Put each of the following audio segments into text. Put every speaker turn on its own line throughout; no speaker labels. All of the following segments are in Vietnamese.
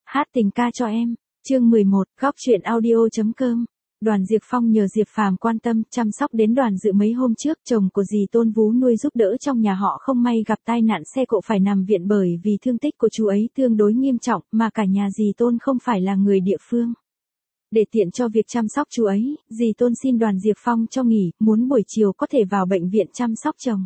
Hát tình ca cho em. Chương 11, góc truyện audio.com. Đoàn Diệp Phong nhờ Diệp Phàm quan tâm, chăm sóc đến Đoàn Dự mấy hôm trước, chồng của dì Tôn vú nuôi giúp đỡ trong nhà họ không may gặp tai nạn xe cộ phải nằm viện bởi vì thương tích của chú ấy tương đối nghiêm trọng, mà cả nhà dì Tôn không phải là người địa phương. Để tiện cho việc chăm sóc chú ấy, dì Tôn xin Đoàn Diệp Phong cho nghỉ, muốn buổi chiều có thể vào bệnh viện chăm sóc chồng.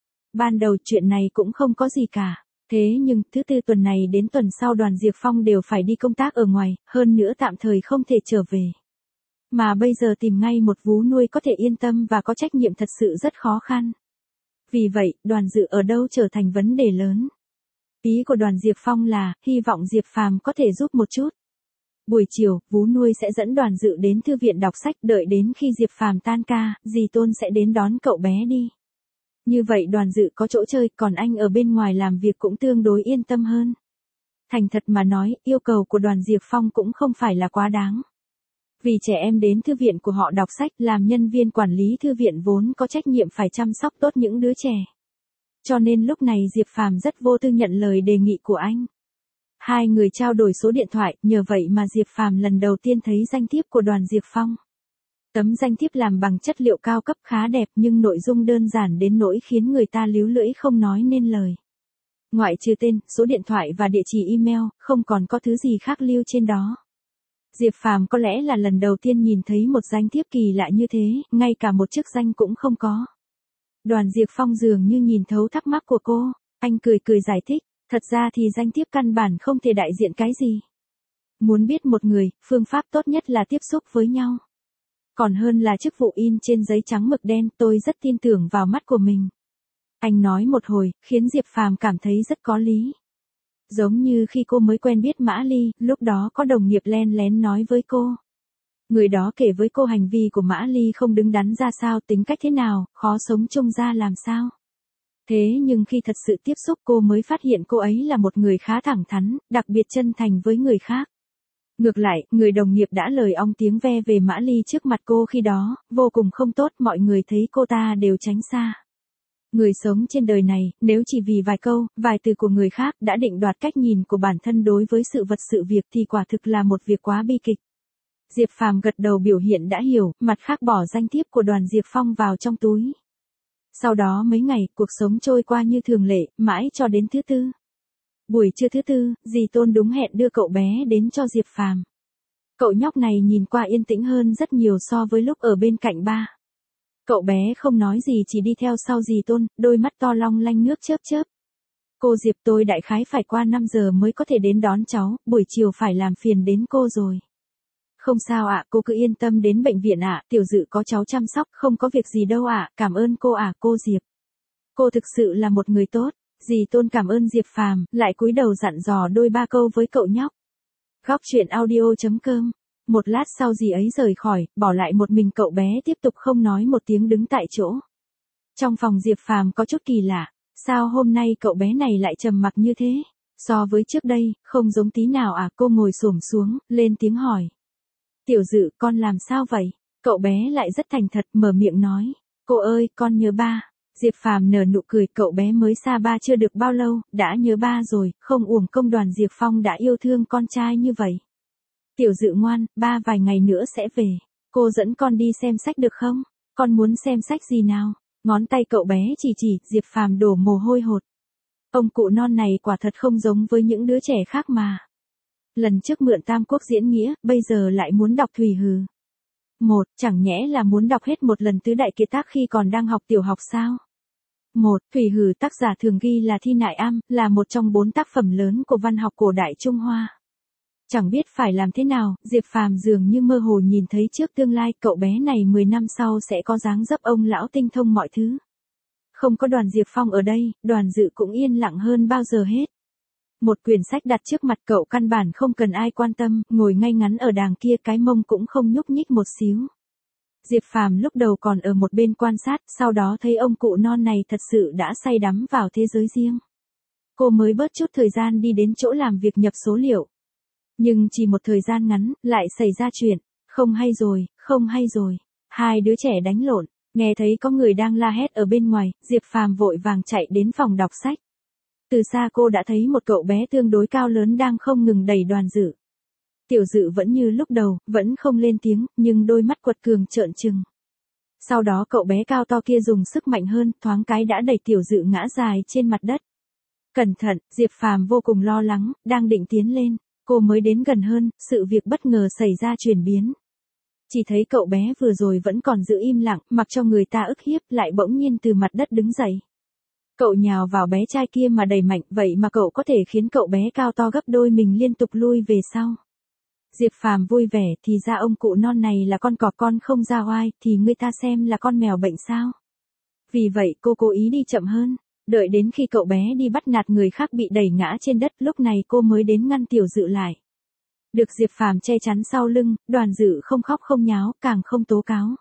Ban đầu chuyện này cũng không có gì cả. Thế nhưng, thứ tư tuần này đến tuần sau Đoàn Diệp Phong đều phải đi công tác ở ngoài, hơn nữa tạm thời không thể trở về. Mà bây giờ tìm ngay một vú nuôi có thể yên tâm và có trách nhiệm thật sự rất khó khăn. Vì vậy, Đoàn Dự ở đâu trở thành vấn đề lớn. Ý của Đoàn Diệp Phong là, hy vọng Diệp Phàm có thể giúp một chút. Buổi chiều, vú nuôi sẽ dẫn Đoàn Dự đến thư viện đọc sách, đợi đến khi Diệp Phàm tan ca, dì Tôn sẽ đến đón cậu bé đi. Như vậy Đoàn Dự có chỗ chơi, còn anh ở bên ngoài làm việc cũng tương đối yên tâm hơn. Thành thật mà nói, yêu cầu của Đoàn Diệp Phong cũng không phải là quá đáng. Vì trẻ em đến thư viện của họ đọc sách, làm nhân viên quản lý thư viện vốn có trách nhiệm phải chăm sóc tốt những đứa trẻ. Cho nên lúc này Diệp Phàm rất vô tư nhận lời đề nghị của anh. Hai người trao đổi số điện thoại, nhờ vậy mà Diệp Phàm lần đầu tiên thấy danh thiếp của Đoàn Diệp Phong. Tấm danh thiếp làm bằng chất liệu cao cấp khá đẹp nhưng nội dung đơn giản đến nỗi khiến người ta líu lưỡi không nói nên lời. Ngoại trừ tên, số điện thoại và địa chỉ email, không còn có thứ gì khác lưu trên đó. Diệp Phàm có lẽ là lần đầu tiên nhìn thấy một danh thiếp kỳ lạ như thế, ngay cả một chức danh cũng không có. Đoàn Diệp Phong dường như nhìn thấu thắc mắc của cô, anh cười cười giải thích, thật ra thì danh thiếp căn bản không thể đại diện cái gì. Muốn biết một người, phương pháp tốt nhất là tiếp xúc với nhau. Còn hơn là chức vụ in trên giấy trắng mực đen, tôi rất tin tưởng vào mắt của mình. Anh nói một hồi, khiến Diệp Phàm cảm thấy rất có lý. Giống như khi cô mới quen biết Mã Ly, lúc đó có đồng nghiệp len lén nói với cô. Người đó kể với cô hành vi của Mã Ly không đứng đắn ra sao, tính cách thế nào, khó sống chung ra làm sao. Thế nhưng khi thật sự tiếp xúc cô mới phát hiện cô ấy là một người khá thẳng thắn, đặc biệt chân thành với người khác. Ngược lại, người đồng nghiệp đã lời ong tiếng ve về Mã Ly trước mặt cô khi đó, vô cùng không tốt, mọi người thấy cô ta đều tránh xa. Người sống trên đời này, nếu chỉ vì vài câu, vài từ của người khác đã định đoạt cách nhìn của bản thân đối với sự vật sự việc thì quả thực là một việc quá bi kịch. Diệp Phàm gật đầu biểu hiện đã hiểu, mặt khác bỏ danh thiếp của Đoàn Diệp Phong vào trong túi. Sau đó mấy ngày, cuộc sống trôi qua như thường lệ, mãi cho đến thứ tư. Buổi trưa thứ tư, dì Tôn đúng hẹn đưa cậu bé đến cho Diệp Phàm. Cậu nhóc này nhìn qua yên tĩnh hơn rất nhiều so với lúc ở bên cạnh ba. Cậu bé không nói gì chỉ đi theo sau dì Tôn, đôi mắt to long lanh nước chớp chớp. Cô Diệp, tôi đại khái phải qua 5 giờ mới có thể đến đón cháu, buổi chiều phải làm phiền đến cô rồi. Không sao ạ, cô cứ yên tâm đến bệnh viện ạ, Tiểu Dự có cháu chăm sóc, không có việc gì đâu ạ, cảm ơn cô ạ, cô Diệp. Cô thực sự là một người tốt. Dì Tôn cảm ơn Diệp Phàm, lại cúi đầu dặn dò đôi ba câu với cậu nhóc. Góc truyện audio.com. Một lát sau dì ấy rời khỏi, bỏ lại một mình cậu bé tiếp tục không nói một tiếng đứng tại chỗ. Trong phòng Diệp Phàm có chút kỳ lạ, sao hôm nay cậu bé này lại trầm mặc như thế? So với trước đây, không giống tí nào à? Cô ngồi xổm xuống, lên tiếng hỏi. Tiểu Dự, con làm sao vậy? Cậu bé lại rất thành thật mở miệng nói. Cô ơi, con nhớ ba. Diệp Phàm nở nụ cười, cậu bé mới xa ba chưa được bao lâu, đã nhớ ba rồi, không uổng công Đoàn Diệp Phong đã yêu thương con trai như vậy. Tiểu Dự ngoan, ba vài ngày nữa sẽ về. Cô dẫn con đi xem sách được không? Con muốn xem sách gì nào? Ngón tay cậu bé chỉ, Diệp Phàm đổ mồ hôi hột. Ông cụ non này quả thật không giống với những đứa trẻ khác mà. Lần trước mượn Tam Quốc diễn nghĩa, bây giờ lại muốn đọc Thủy Hừ. Chẳng nhẽ là muốn đọc hết một lần Tứ Đại Kiệt Tác khi còn đang học tiểu học sao? Thủy Hừ tác giả thường ghi là Thi Nại Am, là một trong 4 tác phẩm lớn của văn học cổ đại Trung Hoa. Chẳng biết phải làm thế nào, Diệp Phàm dường như mơ hồ nhìn thấy trước tương lai, cậu bé này 10 năm sau sẽ có dáng dấp ông lão tinh thông mọi thứ. Không có Đoàn Diệp Phong ở đây, Đoàn Dự cũng yên lặng hơn bao giờ hết. Một quyển sách đặt trước mặt cậu căn bản không cần ai quan tâm, ngồi ngay ngắn ở đàng kia cái mông cũng không nhúc nhích một xíu. Diệp Phàm lúc đầu còn ở một bên quan sát, sau đó thấy ông cụ non này thật sự đã say đắm vào thế giới riêng. Cô mới bớt chút thời gian đi đến chỗ làm việc nhập số liệu. Nhưng chỉ một thời gian ngắn, lại xảy ra chuyện, không hay rồi. Hai đứa trẻ đánh lộn, nghe thấy có người đang la hét ở bên ngoài, Diệp Phàm vội vàng chạy đến phòng đọc sách. Từ xa cô đã thấy một cậu bé tương đối cao lớn đang không ngừng đẩy Đoàn Dự. Tiểu Dự vẫn như lúc đầu, vẫn không lên tiếng, nhưng đôi mắt quật cường trợn trừng. Sau đó cậu bé cao to kia dùng sức mạnh hơn, thoáng cái đã đẩy Tiểu Dự ngã dài trên mặt đất. Cẩn thận, Diệp Phàm vô cùng lo lắng, đang định tiến lên. Cô mới đến gần hơn, sự việc bất ngờ xảy ra chuyển biến. Chỉ thấy cậu bé vừa rồi vẫn còn giữ im lặng, mặc cho người ta ức hiếp, lại bỗng nhiên từ mặt đất đứng dậy. Cậu nhào vào bé trai kia mà đẩy mạnh, vậy mà cậu có thể khiến cậu bé cao to gấp đôi mình liên tục lui về sau. Diệp Phàm vui vẻ, thì ra ông cụ non này là con cọp con không ra oai, thì người ta xem là con mèo bệnh sao. Vì vậy cô cố ý đi chậm hơn, đợi đến khi cậu bé đi bắt nạt người khác bị đẩy ngã trên đất, lúc này cô mới đến ngăn Tiểu Dự lại. Được Diệp Phàm che chắn sau lưng, Đoàn Dự không khóc không nháo, càng không tố cáo.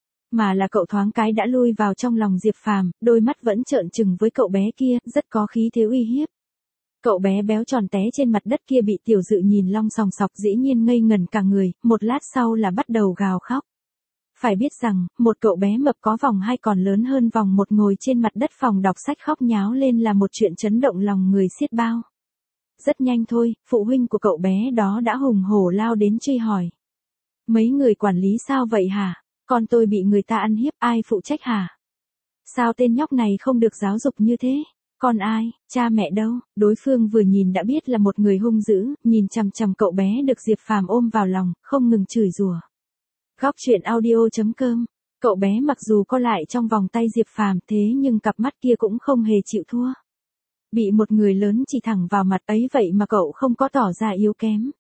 Mà là cậu thoáng cái đã lui vào trong lòng Diệp Phàm, đôi mắt vẫn trợn trừng với cậu bé kia, rất có khí thế uy hiếp. Cậu bé béo tròn té trên mặt đất kia bị Tiểu Dự nhìn long sòng sọc dĩ nhiên ngây ngẩn cả người, một lát sau là bắt đầu gào khóc. Phải biết rằng, một cậu bé mập có vòng hai còn lớn hơn vòng một ngồi trên mặt đất phòng đọc sách khóc nháo lên là một chuyện chấn động lòng người xiết bao. Rất nhanh thôi, phụ huynh của cậu bé đó đã hùng hổ lao đến truy hỏi. Mấy người quản lý sao vậy hả? Con tôi bị người ta ăn hiếp, ai phụ trách hả? Sao tên nhóc này không được giáo dục như thế? Con ai, cha mẹ đâu? Đối phương vừa nhìn đã biết là một người hung dữ, nhìn chằm chằm cậu bé được Diệp Phàm ôm vào lòng, không ngừng chửi rủa. Góc truyện audio.com. Cậu bé mặc dù co lại trong vòng tay Diệp Phàm, thế nhưng cặp mắt kia cũng không hề chịu thua. Bị một người lớn chỉ thẳng vào mặt ấy vậy mà cậu không có tỏ ra yếu kém.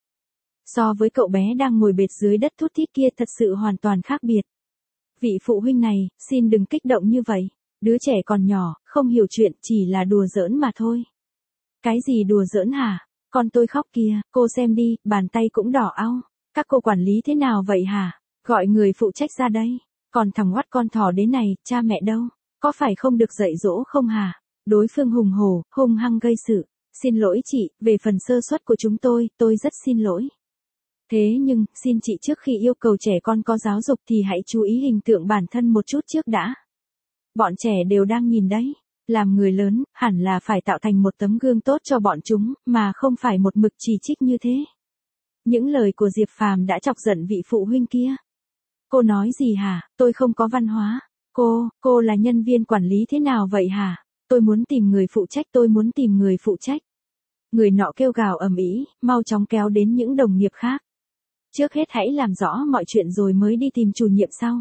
So với cậu bé đang ngồi bệt dưới đất thút thít kia thật sự hoàn toàn khác biệt. Vị phụ huynh này, xin đừng kích động như vậy. Đứa trẻ còn nhỏ, không hiểu chuyện, chỉ là đùa giỡn mà thôi. Cái gì đùa giỡn hả? Con tôi khóc kìa, cô xem đi, bàn tay cũng đỏ au. Các cô quản lý thế nào vậy hả? Gọi người phụ trách ra đây. Còn thằng oắt con thỏ đến này, cha mẹ đâu? Có phải không được dạy dỗ không hả? Đối phương hùng hổ, hung hăng gây sự. Xin lỗi chị, về phần sơ suất của chúng tôi rất xin lỗi. Thế nhưng, xin chị trước khi yêu cầu trẻ con có giáo dục thì hãy chú ý hình tượng bản thân một chút trước đã. Bọn trẻ đều đang nhìn đấy. Làm người lớn, hẳn là phải tạo thành một tấm gương tốt cho bọn chúng, mà không phải một mực chỉ trích như thế. Những lời của Diệp Phàm đã chọc giận vị phụ huynh kia. Cô nói gì hả? Tôi không có văn hóa. Cô là nhân viên quản lý thế nào vậy hả? Tôi muốn tìm người phụ trách, tôi muốn tìm người phụ trách. Người nọ kêu gào ầm ĩ, mau chóng kéo đến những đồng nghiệp khác. Trước hết hãy làm rõ mọi chuyện rồi mới đi tìm chủ nhiệm sau.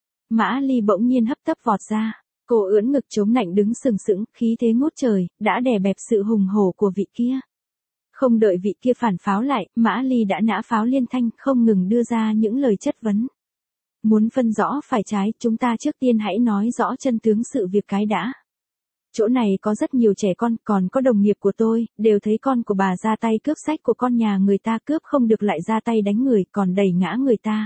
Mã Ly bỗng nhiên hấp tấp vọt ra. Cô ưỡn ngực chống nạnh đứng sừng sững, khí thế ngút trời, đã đè bẹp sự hùng hổ của vị kia. Không đợi vị kia phản pháo lại, Mã Ly đã nã pháo liên thanh, không ngừng đưa ra những lời chất vấn. Muốn phân rõ phải trái, chúng ta trước tiên hãy nói rõ chân tướng sự việc cái đã. Chỗ này có rất nhiều trẻ con, còn có đồng nghiệp của tôi, đều thấy con của bà ra tay cướp sách của con nhà người ta, cướp không được lại ra tay đánh người, còn đẩy ngã người ta.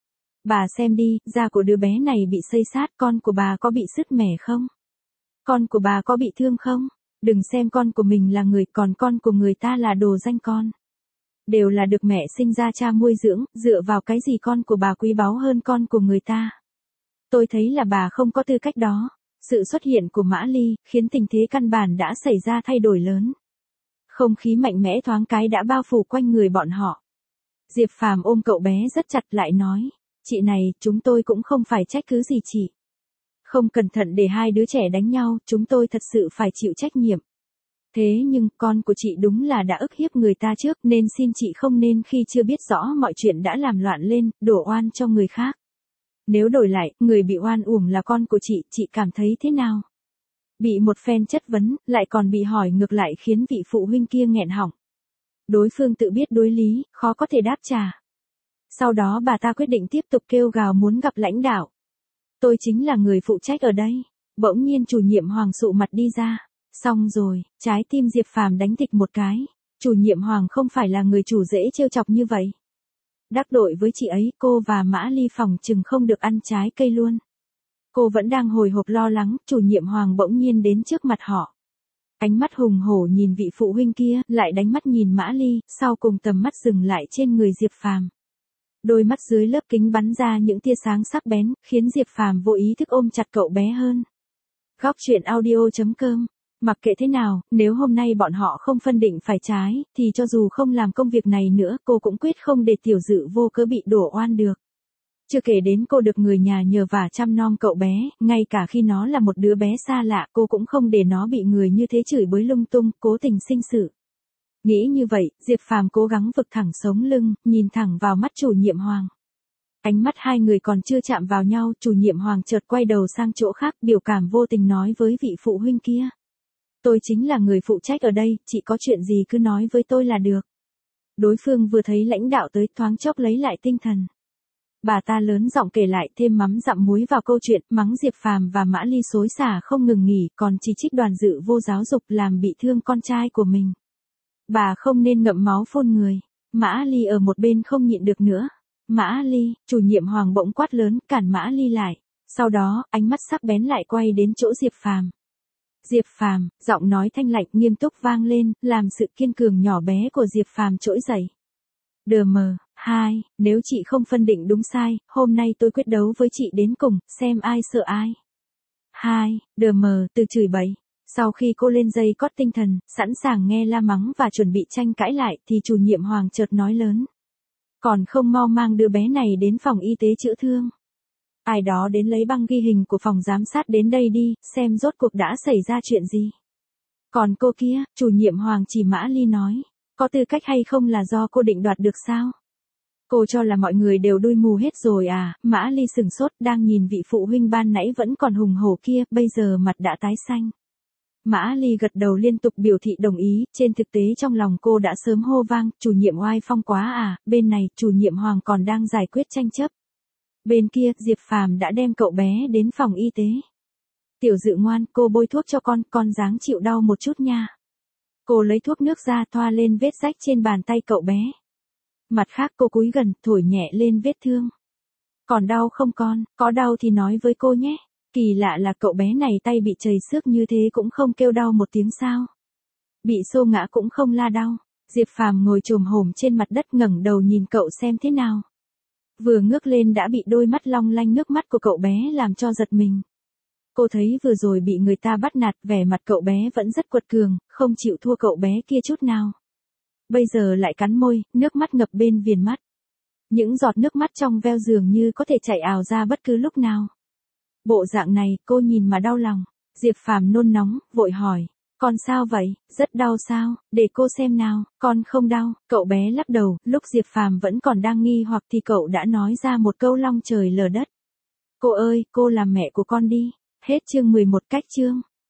Bà xem đi, da của đứa bé này bị xây xát, con của bà có bị sứt mẻ không? Con của bà có bị thương không? Đừng xem con của mình là người, còn con của người ta là đồ danh con. Đều là được mẹ sinh ra cha nuôi dưỡng, dựa vào cái gì con của bà quý báu hơn con của người ta? Tôi thấy là bà không có tư cách đó. Sự xuất hiện của Mã Ly, khiến tình thế căn bản đã xảy ra thay đổi lớn. Không khí mạnh mẽ thoáng cái đã bao phủ quanh người bọn họ. Diệp Phàm ôm cậu bé rất chặt lại nói. Chị này, chúng tôi cũng không phải trách cứ gì chị. Không cẩn thận để hai đứa trẻ đánh nhau, chúng tôi thật sự phải chịu trách nhiệm. Thế nhưng, con của chị đúng là đã ức hiếp người ta trước, nên xin chị không nên khi chưa biết rõ mọi chuyện đã làm loạn lên, đổ oan cho người khác. Nếu đổi lại, người bị oan uổng là con của chị cảm thấy thế nào? Bị một phen chất vấn, lại còn bị hỏi ngược lại khiến vị phụ huynh kia nghẹn họng. Đối phương tự biết đối lý, khó có thể đáp trả. Sau đó bà ta quyết định tiếp tục kêu gào muốn gặp lãnh đạo. Tôi chính là người phụ trách ở đây. Bỗng nhiên chủ nhiệm Hoàng sụ mặt đi ra. Xong rồi, trái tim Diệp Phàm đánh thịch một cái. Chủ nhiệm Hoàng không phải là người chủ dễ trêu chọc như vậy. Đắc tội với chị ấy, cô và Mã Ly phòng chừng không được ăn trái cây luôn. Cô vẫn đang hồi hộp lo lắng, chủ nhiệm Hoàng bỗng nhiên đến trước mặt họ. Ánh mắt hùng hổ nhìn vị phụ huynh kia, lại đánh mắt nhìn Mã Ly, sau cùng tầm mắt dừng lại trên người Diệp Phàm. Đôi mắt dưới lớp kính bắn ra những tia sáng sắc bén, khiến Diệp Phàm vô ý thức ôm chặt cậu bé hơn. Góc truyện audio.com Mặc kệ thế nào, nếu hôm nay bọn họ không phân định phải trái, thì cho dù không làm công việc này nữa, cô cũng quyết không để Tiểu Dự vô cớ bị đổ oan được. Chưa kể đến cô được người nhà nhờ vả chăm nom cậu bé, ngay cả khi nó là một đứa bé xa lạ, cô cũng không để nó bị người như thế chửi bới lung tung, cố tình sinh sự. Nghĩ như vậy, Diệp Phàm cố gắng vực thẳng sống lưng, nhìn thẳng vào mắt chủ nhiệm Hoàng. Ánh mắt hai người còn chưa chạm vào nhau, chủ nhiệm Hoàng chợt quay đầu sang chỗ khác, biểu cảm vô tình nói với vị phụ huynh kia. Tôi chính là người phụ trách ở đây, chị có chuyện gì cứ nói với tôi là được. Đối phương vừa thấy lãnh đạo tới, thoáng chốc lấy lại tinh thần. Bà ta lớn giọng kể lại, thêm mắm dặm muối vào câu chuyện, mắng Diệp Phàm và Mã Ly xối xả không ngừng nghỉ, còn chỉ trích Đoàn Dự vô giáo dục làm bị thương con trai của mình. Bà không nên ngậm máu phun người. Mã Ly ở một bên không nhịn được nữa. Mã Ly, chủ nhiệm Hoàng bỗng quát lớn, cản Mã Ly lại. Sau đó, ánh mắt sắc bén lại quay đến chỗ Diệp Phàm. Diệp Phàm, giọng nói thanh lạnh nghiêm túc vang lên, làm sự kiên cường nhỏ bé của Diệp Phàm trỗi dậy. Nếu chị không phân định đúng sai, hôm nay tôi quyết đấu với chị đến cùng, xem ai sợ ai. Từ chửi bậy. Sau khi cô lên dây cót tinh thần, sẵn sàng nghe la mắng và chuẩn bị tranh cãi lại, thì chủ nhiệm Hoàng chợt nói lớn. Còn không mau mang đứa bé này đến phòng y tế chữa thương. Ai đó đến lấy băng ghi hình của phòng giám sát đến đây đi, xem rốt cuộc đã xảy ra chuyện gì. Còn cô kia, chủ nhiệm Hoàng chỉ Mã Ly nói. Có tư cách hay không là do cô định đoạt được sao? Cô cho là mọi người đều đuôi mù hết rồi à? Mã Ly sừng sốt đang nhìn vị phụ huynh ban nãy vẫn còn hùng hổ kia, bây giờ mặt đã tái xanh. Mã Ly gật đầu liên tục biểu thị đồng ý, trên thực tế trong lòng cô đã sớm hô vang, chủ nhiệm oai phong quá à, bên này, chủ nhiệm Hoàng còn đang giải quyết tranh chấp. Bên kia, Diệp Phàm đã đem cậu bé đến phòng y tế. Tiểu Dự ngoan, cô bôi thuốc cho con ráng chịu đau một chút nha. Cô lấy thuốc nước ra thoa lên vết rách trên bàn tay cậu bé. Mặt khác cô cúi gần, thổi nhẹ lên vết thương. Còn đau không con, có đau thì nói với cô nhé. Kỳ lạ là cậu bé này tay bị chảy xước như thế cũng không kêu đau một tiếng sao. Bị xô ngã cũng không la đau. Diệp Phàm ngồi chồm hổm trên mặt đất ngẩng đầu nhìn cậu xem thế nào. Vừa ngước lên đã bị đôi mắt long lanh nước mắt của cậu bé làm cho giật mình. Cô thấy vừa rồi bị người ta bắt nạt, vẻ mặt cậu bé vẫn rất quật cường, không chịu thua cậu bé kia chút nào. Bây giờ lại cắn môi, nước mắt ngập bên viền mắt. Những giọt nước mắt trong veo dường như có thể chảy ào ra bất cứ lúc nào. Bộ dạng này, cô nhìn mà đau lòng. Diệp Phàm nôn nóng, vội hỏi. Con sao vậy, rất đau sao, để cô xem nào, con không đau. Cậu bé lắc đầu, lúc Diệp Phàm vẫn còn đang nghi hoặc thì cậu đã nói ra một câu long trời lở đất. Cô ơi, cô làm mẹ của con đi. Hết chương 11 cách chương.